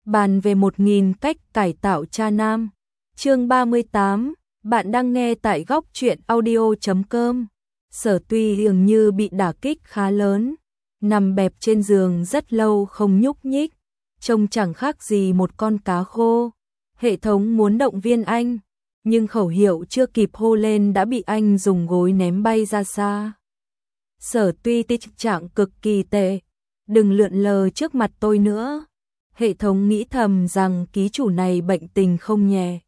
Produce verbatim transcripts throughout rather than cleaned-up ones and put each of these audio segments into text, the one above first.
bàn về một nghìn cách cải tạo cha nam. Chương ba mươi tám, bạn đang nghe tại góc truyện audio chấm com. Sở Tuy dường như bị đả kích khá lớn, nằm bẹp trên giường rất lâu không nhúc nhích, trông chẳng khác gì một con cá khô. Hệ thống muốn động viên anh, nhưng khẩu hiệu chưa kịp hô lên đã bị anh dùng gối ném bay ra xa. Sở Tuy tình trạng cực kỳ tệ, đừng lượn lờ trước mặt tôi nữa. Hệ thống nghĩ thầm rằng ký chủ này bệnh tình không nhẹ,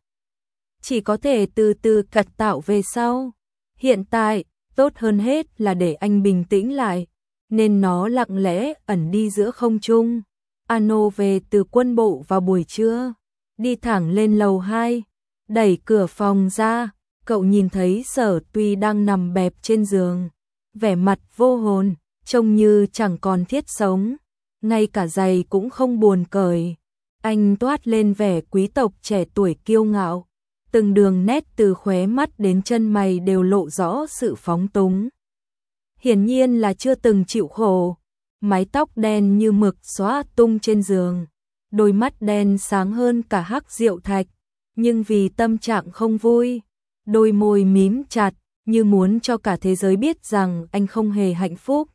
chỉ có thể từ từ cải tạo về sau. Hiện tại, tốt hơn hết là để anh bình tĩnh lại, nên nó lặng lẽ ẩn đi giữa không trung. Ano về từ quân bộ vào buổi trưa, đi thẳng lên lầu hai, đẩy cửa phòng ra, cậu nhìn thấy Sở Tuy đang nằm bẹp trên giường, vẻ mặt vô hồn, trông như chẳng còn thiết sống, ngay cả giày cũng không buồn cởi. Anh toát lên vẻ quý tộc trẻ tuổi kiêu ngạo, từng đường nét từ khóe mắt đến chân mày đều lộ rõ sự phóng túng. Hiển nhiên là chưa từng chịu khổ. Mái tóc đen như mực xõa tung trên giường, đôi mắt đen sáng hơn cả hắc rượu thạch, nhưng vì tâm trạng không vui, đôi môi mím chặt như muốn cho cả thế giới biết rằng anh không hề hạnh phúc.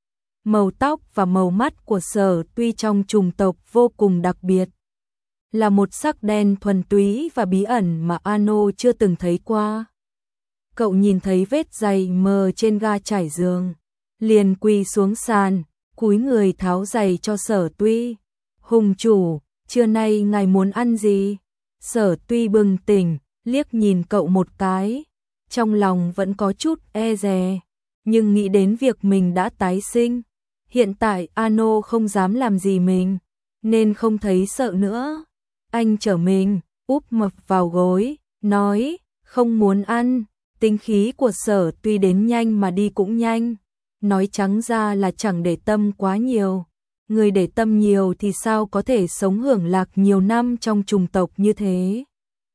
Màu tóc và màu mắt của Sở Tuy trong chủng tộc vô cùng đặc biệt, là một sắc đen thuần túy và bí ẩn mà Ano chưa từng thấy qua. Cậu nhìn thấy vết giày mờ trên ga trải giường, liền quỳ xuống sàn, cúi người tháo giày cho Sở Tuy. Hùng chủ, trưa nay ngài muốn ăn gì? Sở Tuy bừng tỉnh, liếc nhìn cậu một cái, trong lòng vẫn có chút e dè, nhưng nghĩ đến việc mình đã tái sinh, hiện tại Ano không dám làm gì mình, nên không thấy sợ nữa. Anh trở mình, úp mập vào gối, nói, không muốn ăn. Tính khí của Sở Tuy đến nhanh mà đi cũng nhanh, nói trắng ra là chẳng để tâm quá nhiều. Người để tâm nhiều thì sao có thể sống hưởng lạc nhiều năm trong chủng tộc như thế.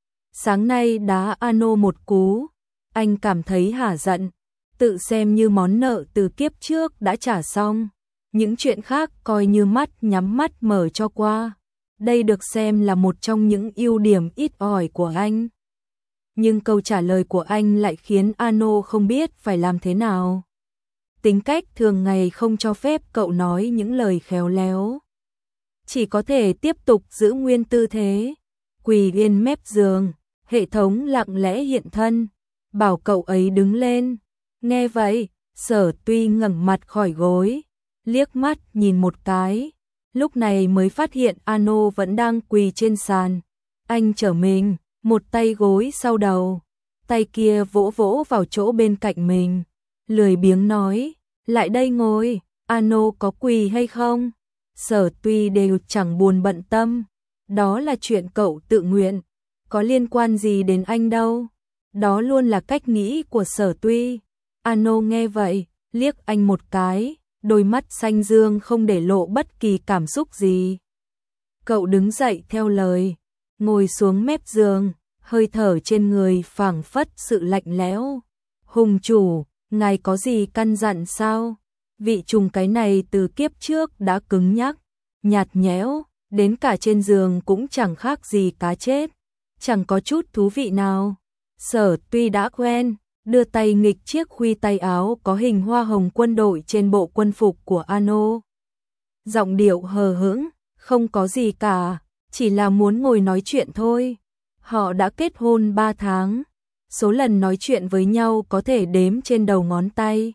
Sáng nay đá Ano một cú, anh cảm thấy hả giận, tự xem như món nợ từ kiếp trước đã trả xong, những chuyện khác coi như mắt nhắm mắt mở cho qua. Đây được xem là một trong những ưu điểm ít ỏi của anh. Nhưng câu trả lời của anh lại khiến Ano không biết phải làm thế nào. Tính cách thường ngày không cho phép cậu nói những lời khéo léo, chỉ có thể tiếp tục giữ nguyên tư thế, quỳ bên mép giường. Hệ thống lặng lẽ hiện thân, bảo cậu ấy đứng lên. Nghe vậy, Sở Tuy ngẩng mặt khỏi gối, liếc mắt nhìn một cái, lúc này mới phát hiện Ano vẫn đang quỳ trên sàn. Anh trở mình, một tay gối sau đầu, tay kia vỗ vỗ vào chỗ bên cạnh mình, lười biếng nói, lại đây ngồi. Ano có quỳ hay không, Sở Tuy đều chẳng buồn bận tâm, đó là chuyện cậu tự nguyện, có liên quan gì đến anh đâu. Đó luôn là cách nghĩ của Sở Tuy. Ano nghe vậy, liếc anh một cái, đôi mắt xanh dương không để lộ bất kỳ cảm xúc gì. Cậu đứng dậy theo lời, ngồi xuống mép giường, hơi thở trên người phảng phất sự lạnh lẽo. Hùng chủ, ngài có gì căn dặn sao? Vị trùng cái này từ kiếp trước đã cứng nhắc, nhạt nhẽo, đến cả trên giường cũng chẳng khác gì cá chết, chẳng có chút thú vị nào. Sở Tuy đã quen, đưa tay nghịch chiếc khuy tay áo có hình hoa hồng quân đội trên bộ quân phục của Ano. Giọng điệu hờ hững, không có gì cả, chỉ là muốn ngồi nói chuyện thôi. Họ đã kết hôn ba tháng, số lần nói chuyện với nhau có thể đếm trên đầu ngón tay.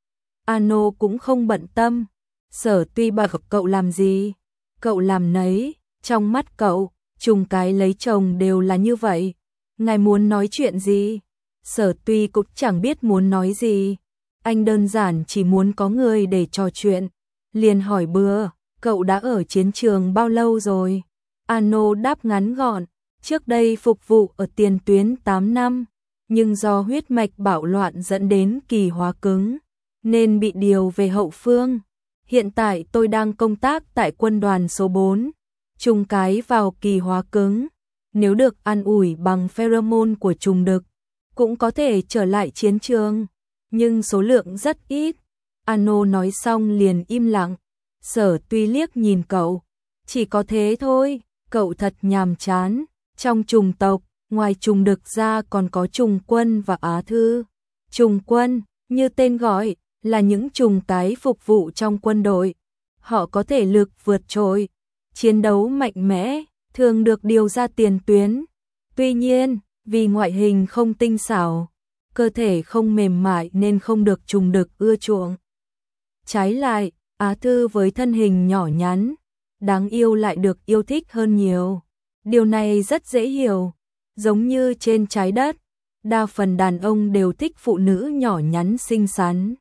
Ano cũng không bận tâm. Sở Tuy bảo cậu làm gì, cậu làm nấy, trong mắt cậu, trùng cái lấy chồng đều là như vậy. Ngài muốn nói chuyện gì? Sở Tuy cũng chẳng biết muốn nói gì, anh đơn giản chỉ muốn có người để trò chuyện, liền hỏi bừa, cậu đã ở chiến trường bao lâu rồi? Ano đáp ngắn gọn, trước đây phục vụ ở tiền tuyến tám năm, nhưng do huyết mạch bạo loạn dẫn đến kỳ hóa cứng, nên bị điều về hậu phương. Hiện tại tôi đang công tác tại quân đoàn số bốn, trùng cái vào kỳ hóa cứng, nếu được ăn ủi bằng pheromone của trùng đực, cũng có thể trở lại chiến trường, nhưng số lượng rất ít. Ano nói xong liền im lặng. Sở Tuy liếc nhìn cậu, chỉ có thế thôi, cậu thật nhàm chán, trong trùng tộc, ngoài trùng đực ra còn có trùng quân và Á Thư. Trùng quân, như tên gọi, là những trùng tái phục vụ trong quân đội. Họ có thể lực vượt trội, chiến đấu mạnh mẽ, thường được điều ra tiền tuyến. Tuy nhiên, vì ngoại hình không tinh xảo, cơ thể không mềm mại nên không được trùng đực ưa chuộng. Trái lại, Á Thư với thân hình nhỏ nhắn, đáng yêu lại được yêu thích hơn nhiều. Điều này rất dễ hiểu, giống như trên trái đất, đa phần đàn ông đều thích phụ nữ nhỏ nhắn xinh xắn.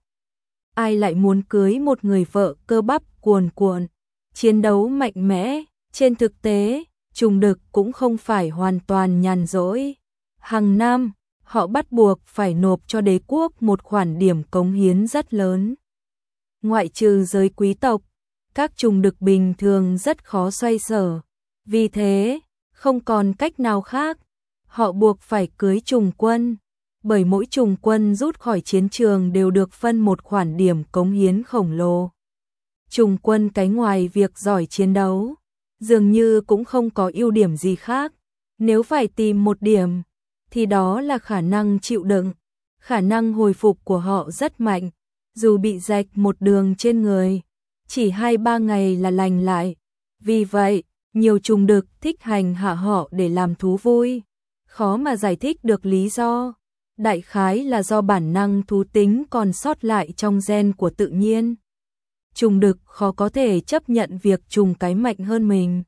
Ai lại muốn cưới một người vợ cơ bắp cuồn cuộn, chiến đấu mạnh mẽ. Trên thực tế, trùng đực cũng không phải hoàn toàn nhàn rỗi. Hàng năm, họ bắt buộc phải nộp cho đế quốc một khoản điểm cống hiến rất lớn. Ngoại trừ giới quý tộc, các trùng đực bình thường rất khó xoay sở. Vì thế, không còn cách nào khác, họ buộc phải cưới trùng quân. Bởi mỗi trùng quân rút khỏi chiến trường đều được phân một khoản điểm cống hiến khổng lồ. Trùng quân cái ngoài việc giỏi chiến đấu, dường như cũng không có ưu điểm gì khác. Nếu phải tìm một điểm, thì đó là khả năng chịu đựng. Khả năng hồi phục của họ rất mạnh, dù bị rạch một đường trên người, chỉ hai ba ngày là lành lại. Vì vậy, nhiều trùng đực thích hành hạ họ để làm thú vui. Khó mà giải thích được lý do. Đại khái là do bản năng thú tính còn sót lại trong gen của tự nhiên. Trùng đực khó có thể chấp nhận việc trùng cái mạnh hơn mình.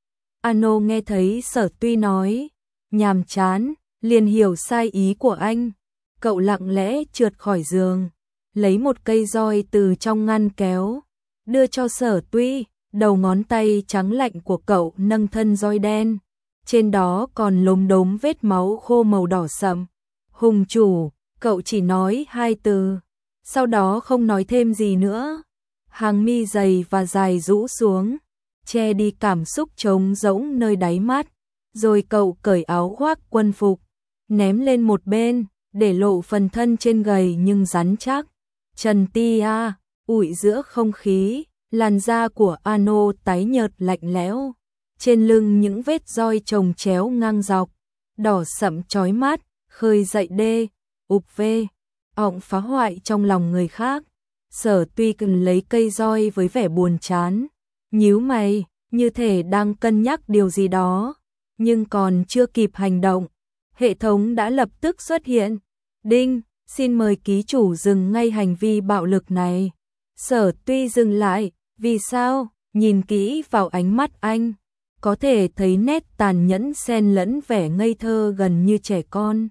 Ano nghe thấy Sở Tuy nói nhàm chán, liền hiểu sai ý của anh. Cậu lặng lẽ trượt khỏi giường, lấy một cây roi từ trong ngăn kéo, đưa cho Sở Tuy. Đầu ngón tay trắng lạnh của cậu nâng thân roi đen, trên đó còn lốm đốm vết máu khô màu đỏ sậm. Hùng chủ, cậu chỉ nói hai từ, sau đó không nói thêm gì nữa. Hàng mi dày và dài rũ xuống, che đi cảm xúc trống rỗng nơi đáy mắt. Rồi cậu cởi áo khoác quân phục, ném lên một bên, để lộ phần thân trên gầy nhưng rắn chắc. Trần tia, ủi giữa không khí, làn da của Ano tái nhợt lạnh lẽo. Trên lưng những vết roi chồng chéo ngang dọc, đỏ sậm chói mắt, khơi dậy đê, ục vê, ọng phá hoại trong lòng người khác. Sở Tuy cần lấy cây roi với vẻ buồn chán, nhíu mày, như thể đang cân nhắc điều gì đó, nhưng còn chưa kịp hành động, hệ thống đã lập tức xuất hiện. Đinh, xin mời ký chủ dừng ngay hành vi bạo lực này. Sở Tuy dừng lại, vì sao? Nhìn kỹ vào ánh mắt anh, có thể thấy nét tàn nhẫn xen lẫn vẻ ngây thơ gần như trẻ con.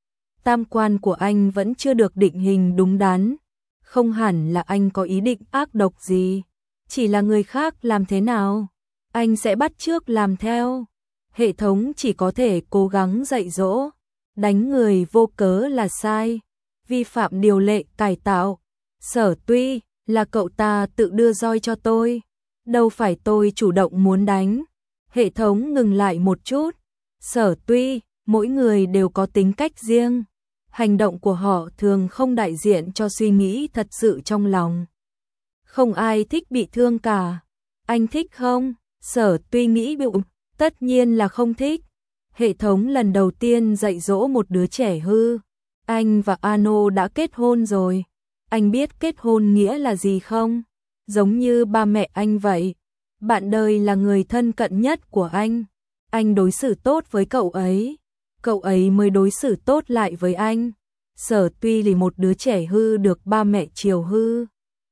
Tam quan của anh vẫn chưa được định hình đúng đắn. Không hẳn là anh có ý định ác độc gì, chỉ là người khác làm thế nào, anh sẽ bắt chước làm theo. Hệ thống chỉ có thể cố gắng dạy dỗ, đánh người vô cớ là sai, vi phạm điều lệ cải tạo. Sở Tuy, là cậu ta tự đưa roi cho tôi, đâu phải tôi chủ động muốn đánh. Hệ thống ngừng lại một chút. Sở Tuy, mỗi người đều có tính cách riêng. Hành động của họ thường không đại diện cho suy nghĩ thật sự trong lòng. Không ai thích bị thương cả. Anh thích không? Sở Tuy nghĩ bụng, tất nhiên là không thích. Hệ thống lần đầu tiên dạy dỗ một đứa trẻ hư. Anh và Ano đã kết hôn rồi. Anh biết kết hôn nghĩa là gì không? Giống như ba mẹ anh vậy. Bạn đời là người thân cận nhất của anh. Anh đối xử tốt với cậu ấy, cậu ấy mới đối xử tốt lại với anh. Sở Tuy là một đứa trẻ hư được ba mẹ chiều hư.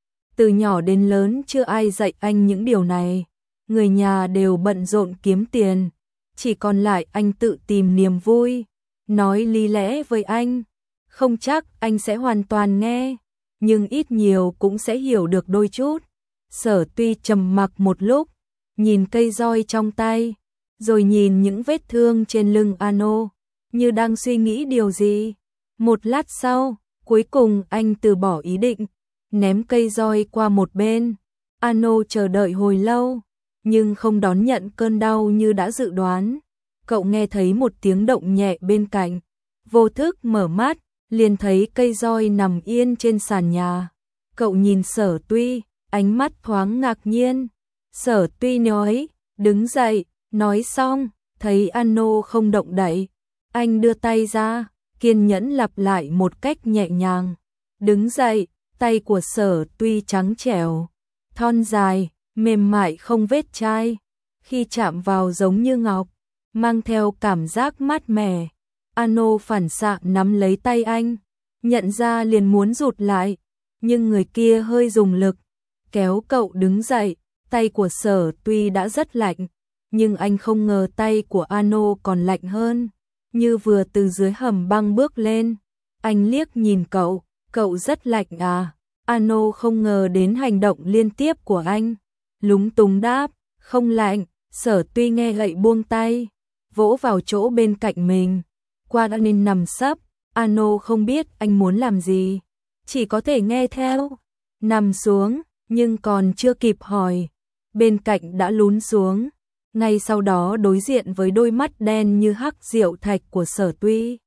Từ nhỏ đến lớn chưa ai dạy anh những điều này. Người nhà đều bận rộn kiếm tiền, chỉ còn lại anh tự tìm niềm vui. Nói lý lẽ với anh, không chắc anh sẽ hoàn toàn nghe, nhưng ít nhiều cũng sẽ hiểu được đôi chút. Sở Tuy trầm mặc một lúc, nhìn cây roi trong tay, rồi nhìn những vết thương trên lưng Ano, như đang suy nghĩ điều gì. Một lát sau, cuối cùng anh từ bỏ ý định, ném cây roi qua một bên. Ano chờ đợi hồi lâu, nhưng không đón nhận cơn đau như đã dự đoán. Cậu nghe thấy một tiếng động nhẹ bên cạnh, vô thức mở mắt, liền thấy cây roi nằm yên trên sàn nhà. Cậu nhìn Sở Tuy, ánh mắt thoáng ngạc nhiên. Sở Tuy nói, đứng dậy, Nói xong, thấy Ano không động đậy, anh đưa tay ra, kiên nhẫn lặp lại một cách nhẹ nhàng. Đứng dậy, tay của Sở Tuy trắng trẻo, thon dài, mềm mại không vết chai, khi chạm vào giống như ngọc, mang theo cảm giác mát mẻ. Ano phản xạ nắm lấy tay anh, nhận ra liền muốn rụt lại, nhưng người kia hơi dùng lực, kéo cậu đứng dậy. Tay của Sở Tuy đã rất lạnh, nhưng anh không ngờ tay của Ano còn lạnh hơn, như vừa từ dưới hầm băng bước lên. Anh liếc nhìn cậu, cậu rất lạnh à? Ano không ngờ đến hành động liên tiếp của anh, lúng túng đáp, không lạnh. Sở Tuy nghe vậy buông tay, vỗ vào chỗ bên cạnh mình, qua đã nên nằm sấp. Ano không biết anh muốn làm gì, chỉ có thể nghe theo, nằm xuống, nhưng còn chưa kịp hỏi, bên cạnh đã lún xuống, ngay sau đó đối diện với đôi mắt đen như hắc diệu thạch của Sở Tuy.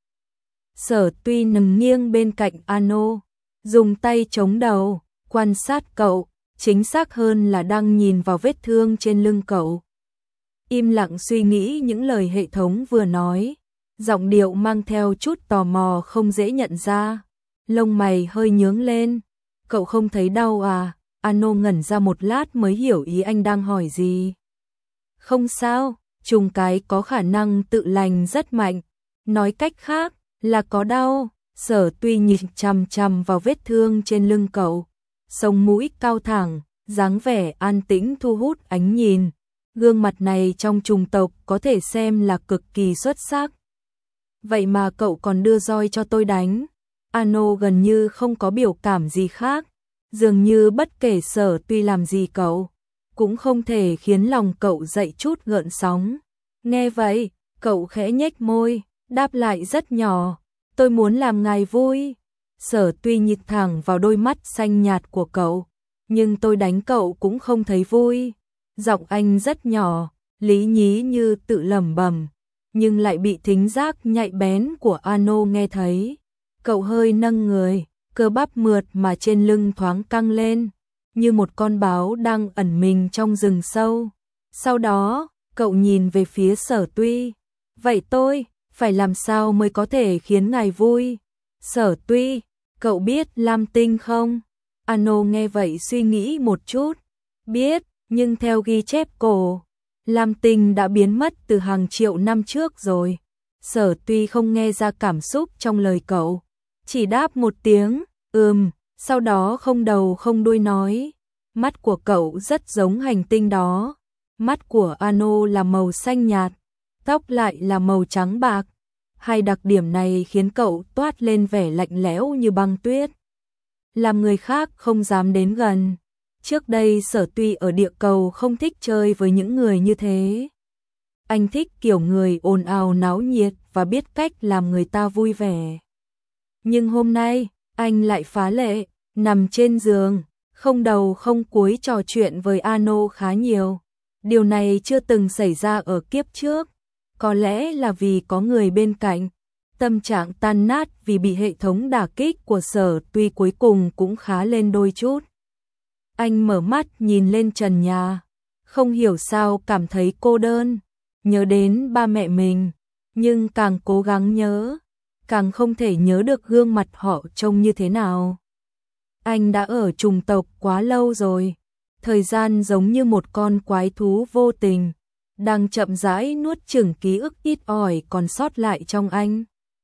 Sở Tuy nằm nghiêng bên cạnh Ano, dùng tay chống đầu, quan sát cậu, chính xác hơn là đang nhìn vào vết thương trên lưng cậu. Im lặng suy nghĩ những lời hệ thống vừa nói, giọng điệu mang theo chút tò mò không dễ nhận ra. Lông mày hơi nhướng lên, cậu không thấy đau à? Ano ngẩn ra một lát mới hiểu ý anh đang hỏi gì. Không sao, trùng cái có khả năng tự lành rất mạnh, nói cách khác là có đau. Sở Tuy nhìn chằm chằm vào vết thương trên lưng cậu, sống mũi cao thẳng, dáng vẻ an tĩnh thu hút ánh nhìn. Gương mặt này trong trùng tộc có thể xem là cực kỳ xuất sắc. Vậy mà cậu còn đưa roi cho tôi đánh. Ano gần như không có biểu cảm gì khác, dường như bất kể Sở Tuy làm gì cậu, cũng không thể khiến lòng cậu dậy chút gợn sóng. Nghe vậy, cậu khẽ nhếch môi, đáp lại rất nhỏ, tôi muốn làm ngài vui. Sở Tuy nhìn thẳng vào đôi mắt xanh nhạt của cậu, nhưng tôi đánh cậu cũng không thấy vui. Giọng anh rất nhỏ, lý nhí như tự lẩm bẩm, nhưng lại bị thính giác nhạy bén của Ano nghe thấy. Cậu hơi nâng người, cơ bắp mượt mà trên lưng thoáng căng lên, như một con báo đang ẩn mình trong rừng sâu. Sau đó, cậu nhìn về phía Sở Tuy. Vậy tôi, phải làm sao mới có thể khiến ngài vui? Sở Tuy, cậu biết Lam Tinh không? Ano nghe vậy suy nghĩ một chút. Biết, nhưng theo ghi chép cổ, Lam Tinh đã biến mất từ hàng triệu năm trước rồi. Sở Tuy không nghe ra cảm xúc trong lời cậu, chỉ đáp một tiếng, ừm, sau đó không đầu không đuôi nói. Mắt của cậu rất giống hành tinh đó. Mắt của Ano là màu xanh nhạt, tóc lại là màu trắng bạc. Hai đặc điểm này khiến cậu toát lên vẻ lạnh lẽo như băng tuyết, làm người khác không dám đến gần. Trước đây Sở Tuy ở địa cầu không thích chơi với những người như thế. Anh thích kiểu người ồn ào náo nhiệt và biết cách làm người ta vui vẻ. Nhưng hôm nay, anh lại phá lệ, nằm trên giường, không đầu không cuối trò chuyện với Ano khá nhiều. Điều này chưa từng xảy ra ở kiếp trước, có lẽ là vì có người bên cạnh. Tâm trạng tan nát vì bị hệ thống đả kích của Sở Tuy cuối cùng cũng khá lên đôi chút. Anh mở mắt nhìn lên trần nhà, không hiểu sao cảm thấy cô đơn, nhớ đến ba mẹ mình, nhưng càng cố gắng nhớ, càng không thể nhớ được gương mặt họ trông như thế nào. Anh đã ở trùng tộc quá lâu rồi, thời gian giống như một con quái thú vô tình, đang chậm rãi nuốt chửng ký ức ít ỏi còn sót lại trong anh.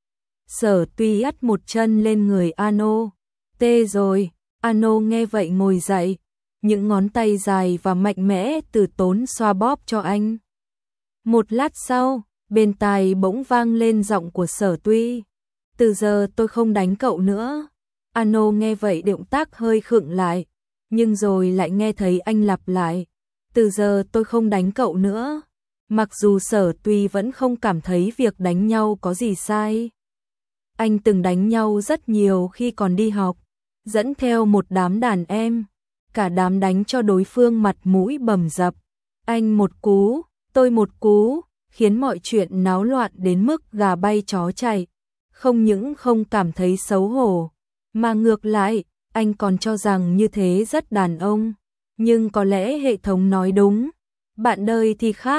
Sở Tuy ắt một chân lên người Ano. Tê rồi. Ano nghe vậy ngồi dậy, những ngón tay dài và mạnh mẽ từ tốn xoa bóp cho anh. Một lát sau, bên tai bỗng vang lên giọng của Sở Tuy. Từ giờ tôi không đánh cậu nữa. Ano nghe vậy động tác hơi khựng lại, nhưng rồi lại nghe thấy anh lặp lại. Từ giờ tôi không đánh cậu nữa. Mặc dù Sở Tuy vẫn không cảm thấy việc đánh nhau có gì sai. Anh từng đánh nhau rất nhiều khi còn đi học, dẫn theo một đám đàn em, cả đám đánh cho đối phương mặt mũi bầm dập. Anh một cú, tôi một cú, khiến mọi chuyện náo loạn đến mức gà bay chó chạy. Không những không cảm thấy xấu hổ, mà ngược lại, anh còn cho rằng như thế rất đàn ông. Nhưng có lẽ hệ thống nói đúng, bạn đời thì khác,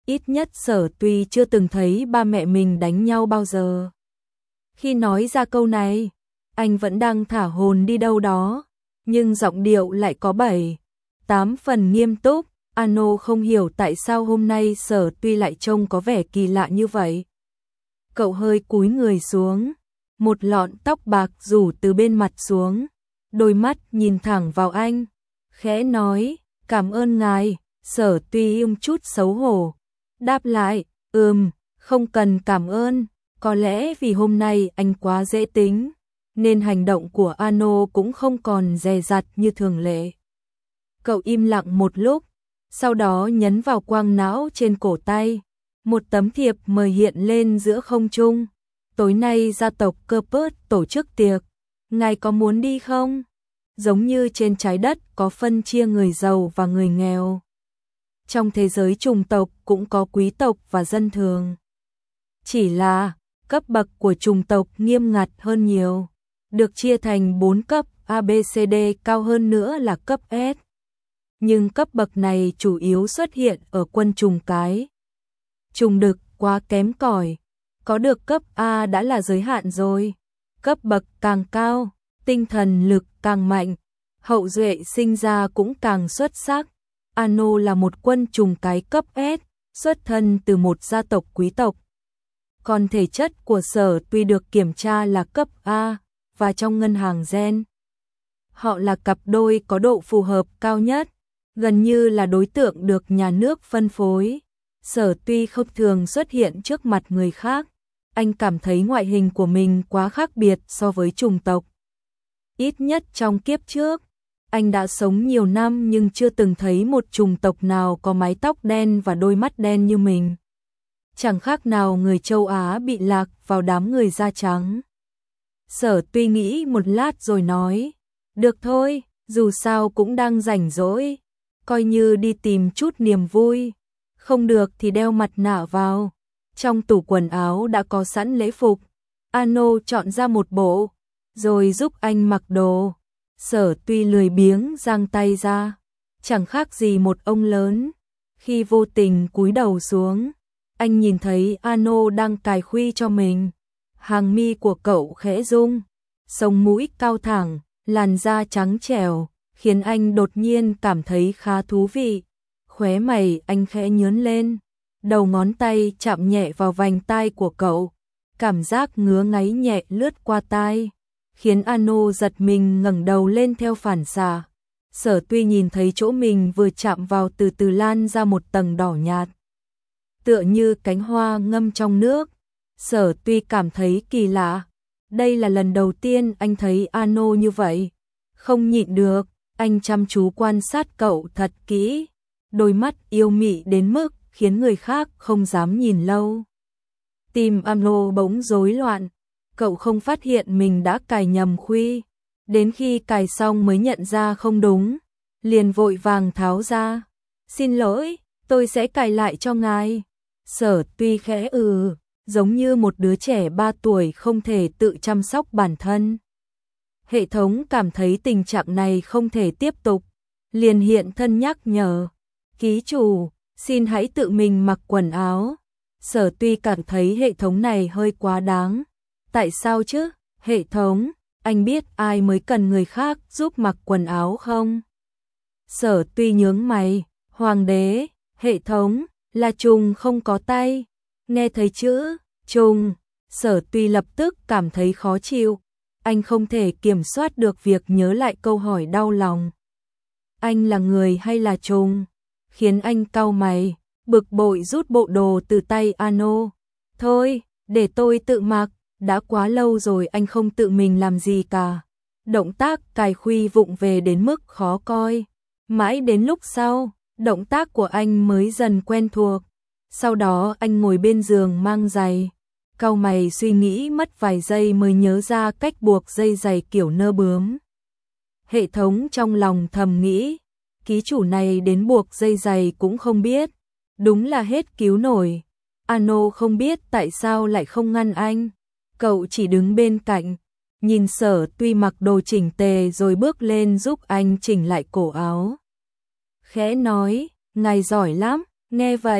Ít nhất Sở Tuy chưa từng thấy ba mẹ mình đánh nhau bao giờ. Khi nói ra câu này, anh vẫn đang thả hồn đi đâu đó, nhưng giọng điệu lại có bảy, tám phần nghiêm túc. Ano không hiểu tại sao hôm nay Sở Tuy lại trông có vẻ kỳ lạ như vậy. Cậu hơi cúi người xuống, một lọn tóc bạc rủ từ bên mặt xuống, đôi mắt nhìn thẳng vào anh, khẽ nói, cảm ơn ngài. Sở Tuy um chút xấu hổ, đáp lại, ừm, không cần cảm ơn, có lẽ vì hôm nay anh quá dễ tính, nên hành động của Ano cũng không còn dè dặt như thường lệ. Cậu im lặng một lúc, sau đó nhấn vào quang não trên cổ tay, một tấm thiệp mời hiện lên giữa không trung. Tối nay gia tộc Kerpert tổ chức tiệc, ngài có muốn đi không? Giống như trên trái đất có phân chia người giàu và người nghèo, trong thế giới chủng tộc cũng có quý tộc và dân thường. Chỉ là cấp bậc của chủng tộc nghiêm ngặt hơn nhiều, được chia thành bốn cấp A B C D, cao hơn nữa là cấp S. Nhưng cấp bậc này chủ yếu xuất hiện ở quân trùng cái. Trùng đực quá kém cỏi, có được cấp A đã là giới hạn rồi. Cấp bậc càng cao, tinh thần lực càng mạnh, hậu duệ sinh ra cũng càng xuất sắc. Ano là một quân trùng cái cấp S, xuất thân từ một gia tộc quý tộc. Còn thể chất của Sở Tuy được kiểm tra là cấp A, và trong ngân hàng gen, họ là cặp đôi có độ phù hợp cao nhất, gần như là đối tượng được nhà nước phân phối. Sở Tuy không thường xuất hiện trước mặt người khác, anh cảm thấy ngoại hình của mình quá khác biệt so với chủng tộc. Ít nhất trong kiếp trước, anh đã sống nhiều năm nhưng chưa từng thấy một chủng tộc nào có mái tóc đen và đôi mắt đen như mình. Chẳng khác nào người châu Á bị lạc vào đám người da trắng. Sở Tuy nghĩ một lát rồi nói, được thôi, dù sao cũng đang rảnh rỗi, coi như đi tìm chút niềm vui, không được thì đeo mặt nạ vào. Trong tủ quần áo đã có sẵn lễ phục, Ano chọn ra một bộ, rồi giúp anh mặc đồ. Sở Tuy lười biếng giang tay ra, chẳng khác gì một ông lớn. Khi vô tình cúi đầu xuống, anh nhìn thấy Ano đang cài khuy cho mình. Hàng mi của cậu khẽ rung, sống mũi cao thẳng, làn da trắng trẻo, khiến anh đột nhiên cảm thấy khá thú vị. Khóe mày anh khẽ nhướng lên, đầu ngón tay chạm nhẹ vào vành tai của cậu, cảm giác ngứa ngáy nhẹ lướt qua tai, khiến Ano giật mình ngẩng đầu lên theo phản xạ. Sở Tuy nhìn thấy chỗ mình vừa chạm vào từ từ lan ra một tầng đỏ nhạt, tựa như cánh hoa ngâm trong nước. Sở Tuy cảm thấy kỳ lạ, đây là lần đầu tiên anh thấy Ano như vậy. Không nhịn được, anh chăm chú quan sát cậu thật kỹ, đôi mắt yêu mị đến mức khiến người khác không dám nhìn lâu. Tim Ano bỗng rối loạn, cậu không phát hiện mình đã cài nhầm khuy, đến khi cài xong mới nhận ra không đúng, liền vội vàng tháo ra. Xin lỗi, tôi sẽ cài lại cho ngài. Sở Tuy khẽ ừ, giống như một đứa trẻ ba tuổi không thể tự chăm sóc bản thân. Hệ thống cảm thấy tình trạng này không thể tiếp tục, liền hiện thân nhắc nhở, ký chủ, xin hãy tự mình mặc quần áo. Sở Tuy cảm thấy hệ thống này hơi quá đáng. Tại sao chứ? Hệ thống, anh biết ai mới cần người khác giúp mặc quần áo không? Sở Tuy nhướng mày, hoàng đế, hệ thống, là trùng không có tay. Nghe thấy chữ trùng, Sở Tuy lập tức cảm thấy khó chịu. Anh không thể kiểm soát được việc nhớ lại câu hỏi đau lòng. Anh là người hay là trùng? Khiến anh cau mày, bực bội rút bộ đồ từ tay Ano. Thôi, để tôi tự mặc, đã quá lâu rồi anh không tự mình làm gì cả. Động tác cài khuy vụng về đến mức khó coi. Mãi đến lúc sau, động tác của anh mới dần quen thuộc. Sau đó anh ngồi bên giường mang giày, cau mày suy nghĩ mất vài giây mới nhớ ra cách buộc dây giày kiểu nơ bướm. Hệ thống trong lòng thầm nghĩ, ký chủ này đến buộc dây giày cũng không biết, đúng là hết cứu nổi. Ano không biết tại sao lại không ngăn anh, cậu chỉ đứng bên cạnh, nhìn Sở Tuy mặc đồ chỉnh tề rồi bước lên giúp anh chỉnh lại cổ áo. Khẽ nói, ngài giỏi lắm, nghe vậy,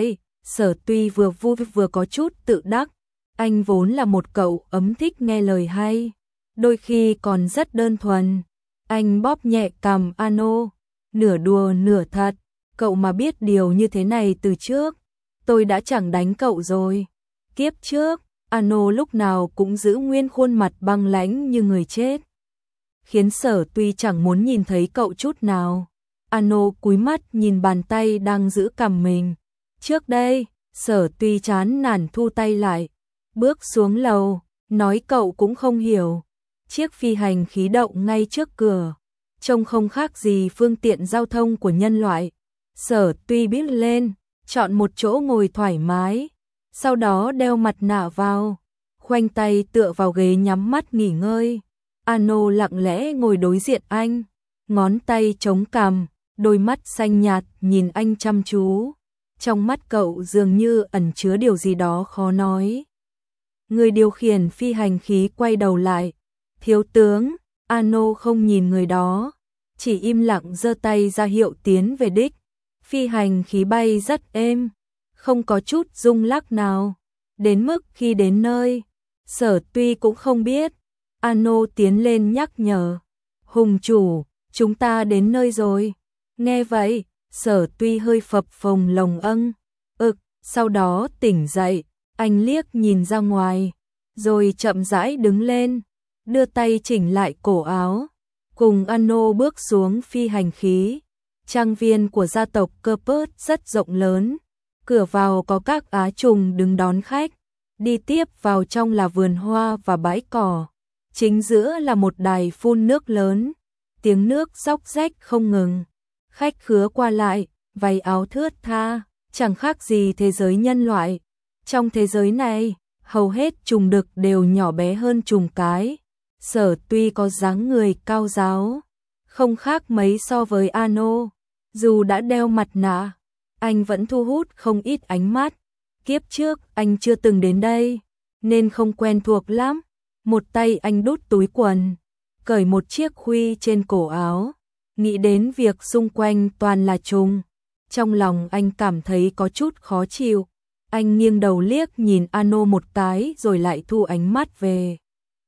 Sở Tuy vừa vui vừa có chút tự đắc, anh vốn là một cậu ấm thích nghe lời hay, đôi khi còn rất đơn thuần. Anh bóp nhẹ cằm Ano, nửa đùa nửa thật, cậu mà biết điều như thế này từ trước, tôi đã chẳng đánh cậu rồi. Kiếp trước, Ano lúc nào cũng giữ nguyên khuôn mặt băng lãnh như người chết, khiến Sở Tuy chẳng muốn nhìn thấy cậu chút nào. Ano cúi mắt nhìn bàn tay đang giữ cằm mình. Trước đây, Sở Tuy chán nản thu tay lại, bước xuống lầu, nói cậu cũng không hiểu. Chiếc phi hành khí đậu ngay trước cửa, trông không khác gì phương tiện giao thông của nhân loại. Sở Tuy biết lên, chọn một chỗ ngồi thoải mái, sau đó đeo mặt nạ vào, khoanh tay tựa vào ghế nhắm mắt nghỉ ngơi. Ano lặng lẽ ngồi đối diện anh, ngón tay chống cằm, đôi mắt xanh nhạt nhìn anh chăm chú. Trong mắt cậu dường như ẩn chứa điều gì đó khó nói. Người điều khiển phi hành khí quay đầu lại. Thiếu tướng, Ano không nhìn người đó, chỉ im lặng giơ tay ra hiệu tiến về đích. Phi hành khí bay rất êm, không có chút rung lắc nào. Đến mức khi đến nơi, Sở Tuy cũng không biết. Ano tiến lên nhắc nhở. Hùng chủ, chúng ta đến nơi rồi. Nghe vậy, Sở Tuy hơi phập phồng lồng âng. Ực, sau đó tỉnh dậy, anh liếc nhìn ra ngoài, rồi chậm rãi đứng lên, đưa tay chỉnh lại cổ áo, cùng Ano bước xuống phi hành khí. Trang viên của gia tộc Kerpert rất rộng lớn, cửa vào có các á trùng đứng đón khách, đi tiếp vào trong là vườn hoa và bãi cỏ. Chính giữa là một đài phun nước lớn, tiếng nước róc rách không ngừng. Khách khứa qua lại, váy áo thướt tha, chẳng khác gì thế giới nhân loại. Trong thế giới này, hầu hết trùng đực đều nhỏ bé hơn trùng cái. Sở Tuy có dáng người cao ráo, không khác mấy so với Ano. Dù đã đeo mặt nạ, anh vẫn thu hút không ít ánh mắt. Kiếp trước anh chưa từng đến đây, nên không quen thuộc lắm. Một tay anh đút túi quần, cởi một chiếc khuy trên cổ áo, nghĩ đến việc xung quanh toàn là trùng. Trong lòng anh cảm thấy có chút khó chịu. Anh nghiêng đầu liếc nhìn Ano một cái rồi lại thu ánh mắt về.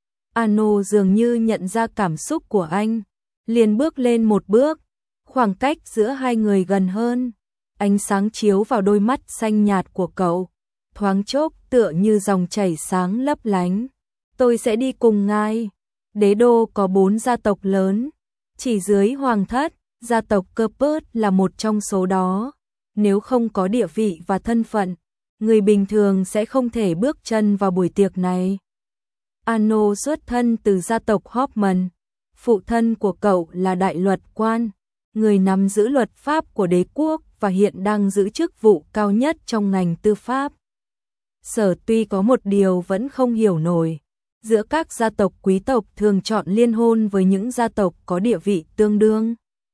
Ano dường như nhận ra cảm xúc của anh, liền bước lên một bước, khoảng cách giữa hai người gần hơn. Ánh sáng chiếu vào đôi mắt xanh nhạt của cậu, thoáng chốc tựa như dòng chảy sáng lấp lánh. Tôi sẽ đi cùng ngài. Đế đô có bốn gia tộc lớn, chỉ dưới hoàng thất, gia tộc Kerpert là một trong số đó. Nếu không có địa vị và thân phận, người bình thường sẽ không thể bước chân vào buổi tiệc này. Ano xuất thân từ gia tộc Hoffman, phụ thân của cậu là đại luật quan, người nắm giữ luật pháp của đế quốc và hiện đang giữ chức vụ cao nhất trong ngành tư pháp. Sở Tuy có một điều vẫn không hiểu nổi. Giữa các gia tộc quý tộc thường chọn liên hôn với những gia tộc có địa vị tương đương.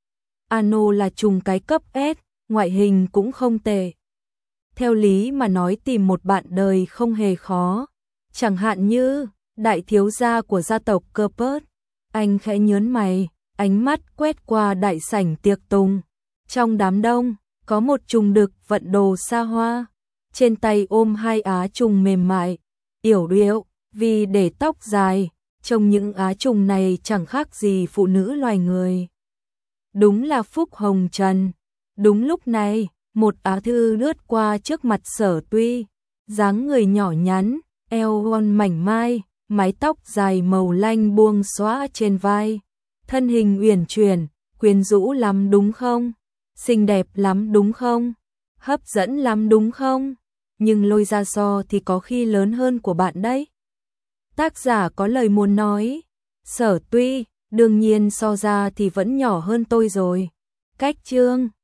Ano là trùng cái cấp S, ngoại hình cũng không tệ. Theo lý mà nói tìm một bạn đời không hề khó. Chẳng hạn như đại thiếu gia của gia tộc Kerpert. Anh khẽ nhớn mày, ánh mắt quét qua đại sảnh tiệc tùng. Trong đám đông, có một trùng đực vận đồ xa hoa, trên tay ôm hai á trùng mềm mại, yểu điệu, vì để tóc dài, trông những á trùng này chẳng khác gì phụ nữ loài người. Đúng là phúc hồng trần. Đúng lúc này, một á thư lướt qua trước mặt Sở Tuy, dáng người nhỏ nhắn, eo thon mảnh mai, mái tóc dài màu lanh buông xõa trên vai, thân hình uyển chuyển, quyến rũ lắm đúng không? Xinh đẹp lắm đúng không? Hấp dẫn lắm đúng không? Nhưng lôi ra so thì có khi lớn hơn của bạn đấy. Tác giả có lời muốn nói. Sở Tuy, đương nhiên so ra thì vẫn nhỏ hơn tôi rồi. Cách chương